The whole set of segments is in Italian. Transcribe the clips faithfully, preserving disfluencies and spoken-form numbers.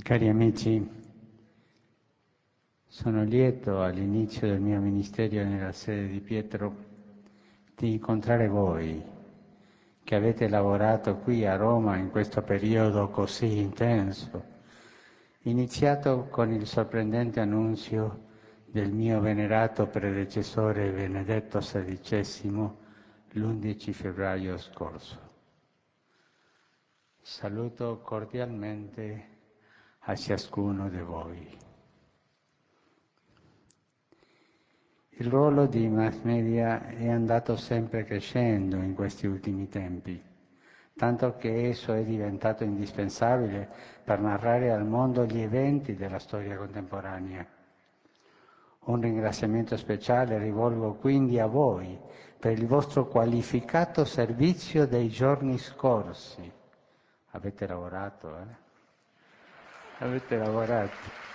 Cari amici, sono lieto all'inizio del mio ministero nella sede di Pietro di incontrare voi che avete lavorato qui a Roma in questo periodo così intenso, iniziato con il sorprendente annunzio del mio venerato predecessore Benedetto sedicesimo l'undici febbraio scorso. Saluto cordialmente a ciascuno di voi. Il ruolo di mass media è andato sempre crescendo in questi ultimi tempi, tanto che esso è diventato indispensabile per narrare al mondo gli eventi della storia contemporanea. Un ringraziamento speciale rivolgo quindi a voi per il vostro qualificato servizio dei giorni scorsi. Avete lavorato, eh? Avete lavorato.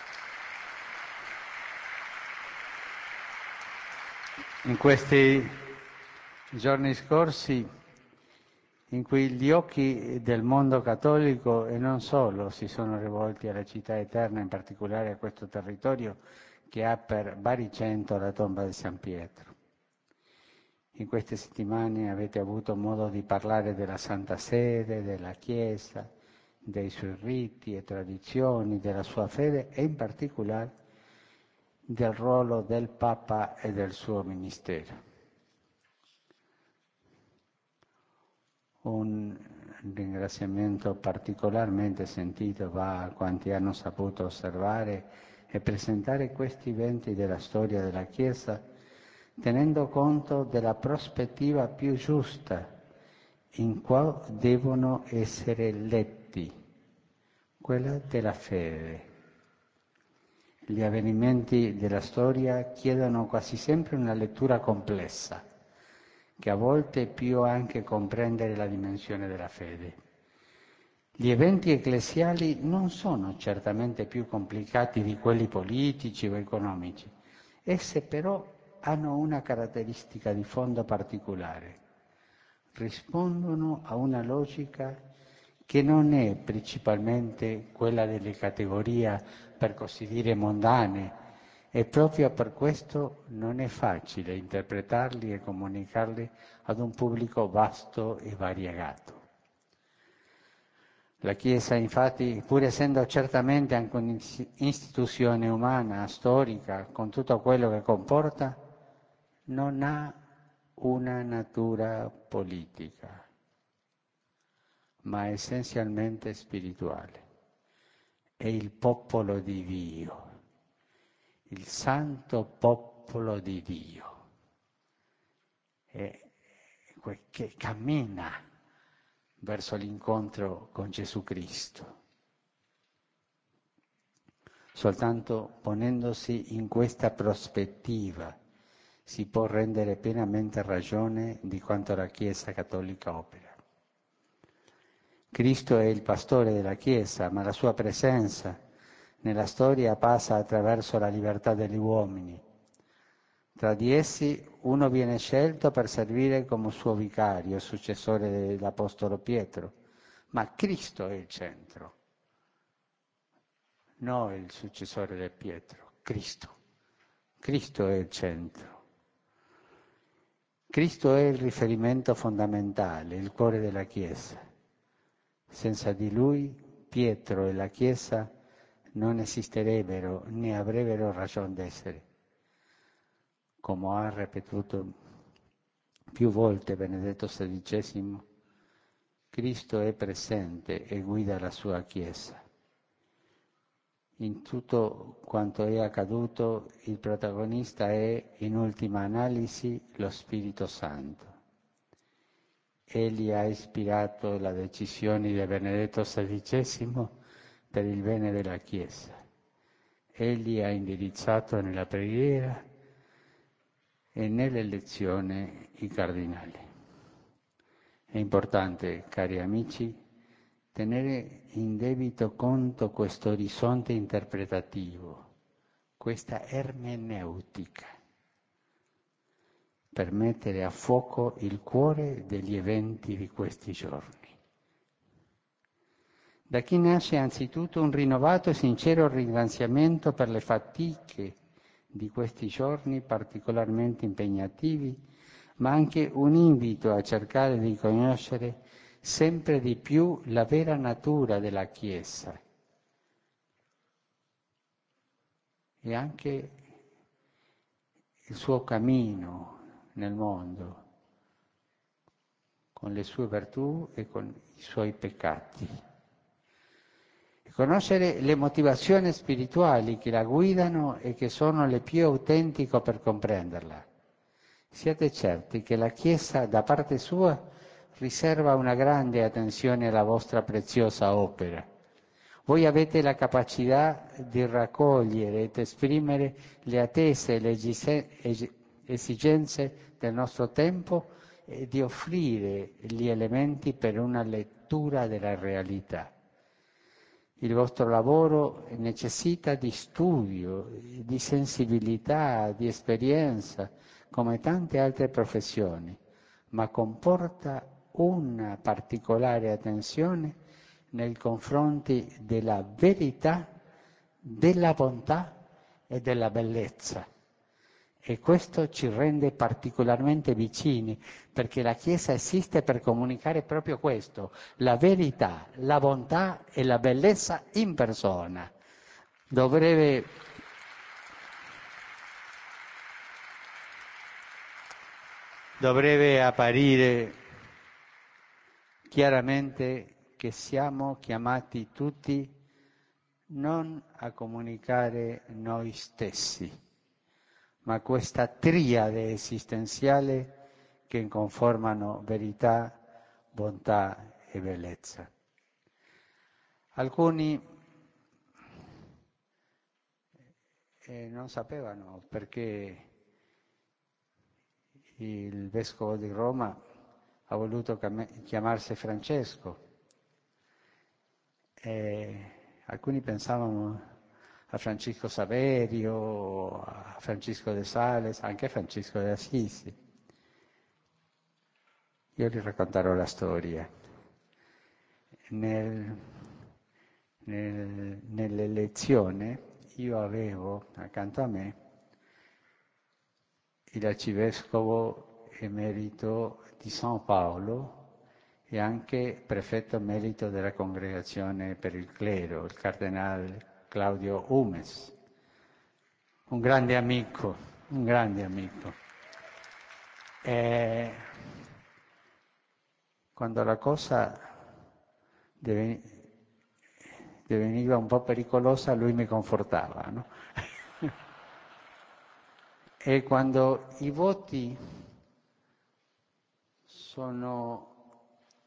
In questi giorni scorsi, in cui gli occhi del mondo cattolico e non solo si sono rivolti alla città eterna, in particolare a questo territorio che ha per baricentro la tomba di San Pietro. In queste settimane avete avuto modo di parlare della Santa Sede, della Chiesa, dei suoi riti e tradizioni, della sua fede e in particolare del ruolo del Papa e del suo ministero. Un ringraziamento particolarmente sentito va a quanti hanno saputo osservare e presentare questi eventi della storia della Chiesa, tenendo conto della prospettiva più giusta in cui devono essere letti, quella della fede. Gli avvenimenti della storia chiedono quasi sempre una lettura complessa, che a volte è più anche comprendere la dimensione della fede. Gli eventi ecclesiali non sono certamente più complicati di quelli politici o economici, esse però hanno una caratteristica di fondo particolare. Rispondono a una logica che non è principalmente quella delle categorie, per così dire, mondane, e proprio per questo non è facile interpretarli e comunicarli ad un pubblico vasto e variegato. La Chiesa, infatti, pur essendo certamente anche un'istituzione umana, storica, con tutto quello che comporta, non ha una natura politica, ma essenzialmente spirituale. È il popolo di Dio, il santo popolo di Dio, è che cammina verso l'incontro con Gesù Cristo. Soltanto ponendosi in questa prospettiva si può rendere pienamente ragione di quanto la Chiesa cattolica opera. Cristo è il pastore della Chiesa, ma la sua presenza nella storia passa attraverso la libertà degli uomini. Tra di essi uno viene scelto per servire come suo vicario, successore dell'Apostolo Pietro, ma Cristo è il centro, non il successore di Pietro, Cristo. Cristo è il centro. Cristo è il riferimento fondamentale, il cuore della Chiesa. Senza di Lui, Pietro e la Chiesa non esisterebbero né avrebbero ragione d'essere. Come ha ripetuto più volte Benedetto sedicesimo, Cristo è presente e guida la sua Chiesa. In tutto quanto è accaduto, il protagonista è, in ultima analisi, lo Spirito Santo. Egli ha ispirato le decisioni di Benedetto sedicesimo per il bene della Chiesa. Egli ha indirizzato nella preghiera e nell'elezione i cardinali. È importante, cari amici, tenere in debito conto questo orizzonte interpretativo, questa ermeneutica, per mettere a fuoco il cuore degli eventi di questi giorni. Da chi nasce anzitutto un rinnovato e sincero ringraziamento per le fatiche di questi giorni particolarmente impegnativi, ma anche un invito a cercare di conoscere sempre di più la vera natura della Chiesa e anche il suo cammino nel mondo, con le sue virtù e con i suoi peccati. Conoscere le motivazioni spirituali che la guidano e che sono le più autentiche per comprenderla. Siate certi che la Chiesa, da parte sua, riserva una grande attenzione alla vostra preziosa opera. Voi avete la capacità di raccogliere ed esprimere le attese e le esigenze del nostro tempo e di offrire gli elementi per una lettura della realtà. Il vostro lavoro necessita di studio, di sensibilità, di esperienza, come tante altre professioni, ma comporta una particolare attenzione nei confronti della verità, della bontà e della bellezza. E questo ci rende particolarmente vicini, perché la Chiesa esiste per comunicare proprio questo, la verità, la bontà e la bellezza in persona. Dovrebbe, dovrebbe apparire chiaramente che siamo chiamati tutti non a comunicare noi stessi, ma questa triade esistenziale che conformano verità, bontà e bellezza. Alcuni eh, non sapevano perché il Vescovo di Roma ha voluto chiamarsi Francesco. E alcuni pensavano a Francisco Saverio, a Francisco de Sales, anche a Francisco de Assisi. Io vi racconterò la storia. Nel, nel, nell'elezione io avevo accanto a me l'arcivescovo emerito di San Paolo e anche prefetto emerito della Congregazione per il Clero, il cardinale Claudio Umes, un grande amico, un grande amico. E quando la cosa diveniva un po' pericolosa, lui mi confortava, no? E quando i voti sono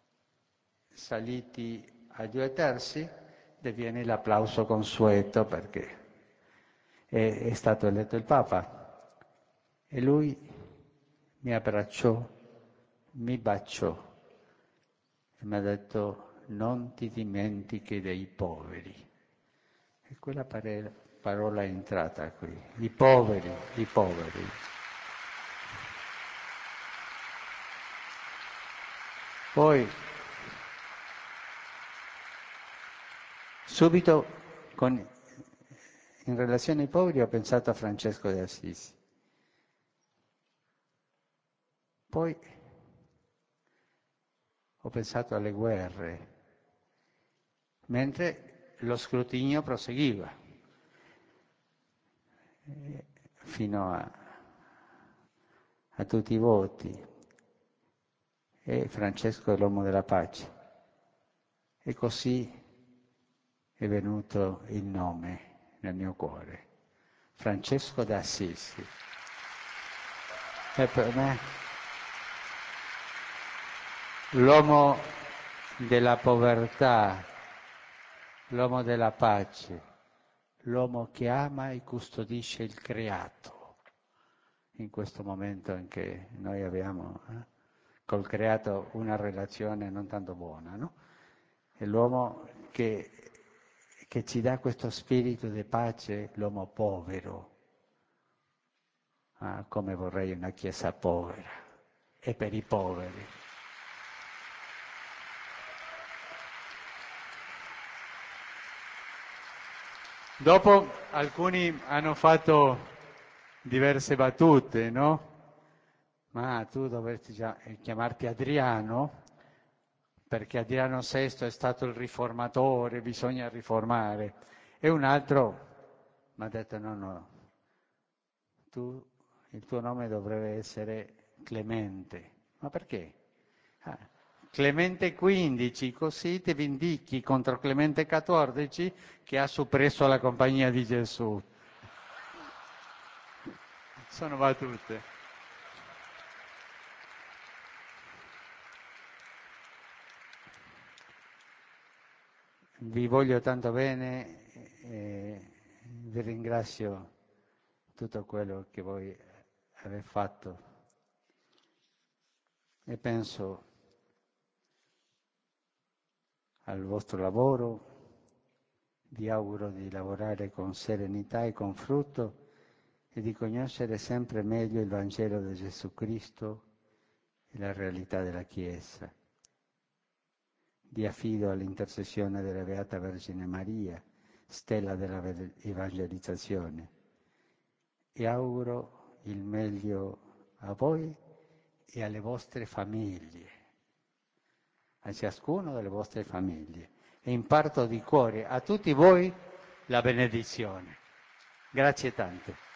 saliti a due terzi, diviene l'applauso consueto perché è, è stato eletto il Papa. E lui mi abbracciò, mi baciò e mi ha detto: non ti dimentichi dei poveri. E quella parola è entrata qui, i poveri, i poveri. Poi, subito, con, in relazione ai poveri, ho pensato a Francesco de Assisi. Poi ho pensato alle guerre, mentre lo scrutinio proseguiva, fino a, a tutti i voti. E Francesco è l'uomo della pace. E così è venuto il nome nel mio cuore, Francesco d'Assisi. E per me l'uomo della povertà, l'uomo della pace, l'uomo che ama e custodisce il creato, in questo momento in che noi abbiamo eh, col creato una relazione non tanto buona, no? È l'uomo che, che ci dà questo spirito di pace, l'uomo povero. Ah, come vorrei una chiesa povera, e per i poveri. Dopo alcuni hanno fatto diverse battute, no? Ma tu dovresti già chiamarti Adriano, perché Adriano sesto è stato il riformatore, bisogna riformare. E un altro mi ha detto no, no, tu, il tuo nome dovrebbe essere Clemente. Ma perché? Ah, Clemente quindici, così ti vindichi contro Clemente quattordici che ha soppresso la compagnia di Gesù. Sono battute. Vi voglio tanto bene e vi ringrazio tutto quello che voi avete fatto e penso al vostro lavoro, vi auguro di lavorare con serenità e con frutto e di conoscere sempre meglio il Vangelo di Gesù Cristo e la realtà della Chiesa. Vi affido all'intercessione della Beata Vergine Maria, stella della evangelizzazione, e auguro il meglio a voi e alle vostre famiglie, a ciascuno delle vostre famiglie, e imparto di cuore a tutti voi la benedizione. Grazie tante.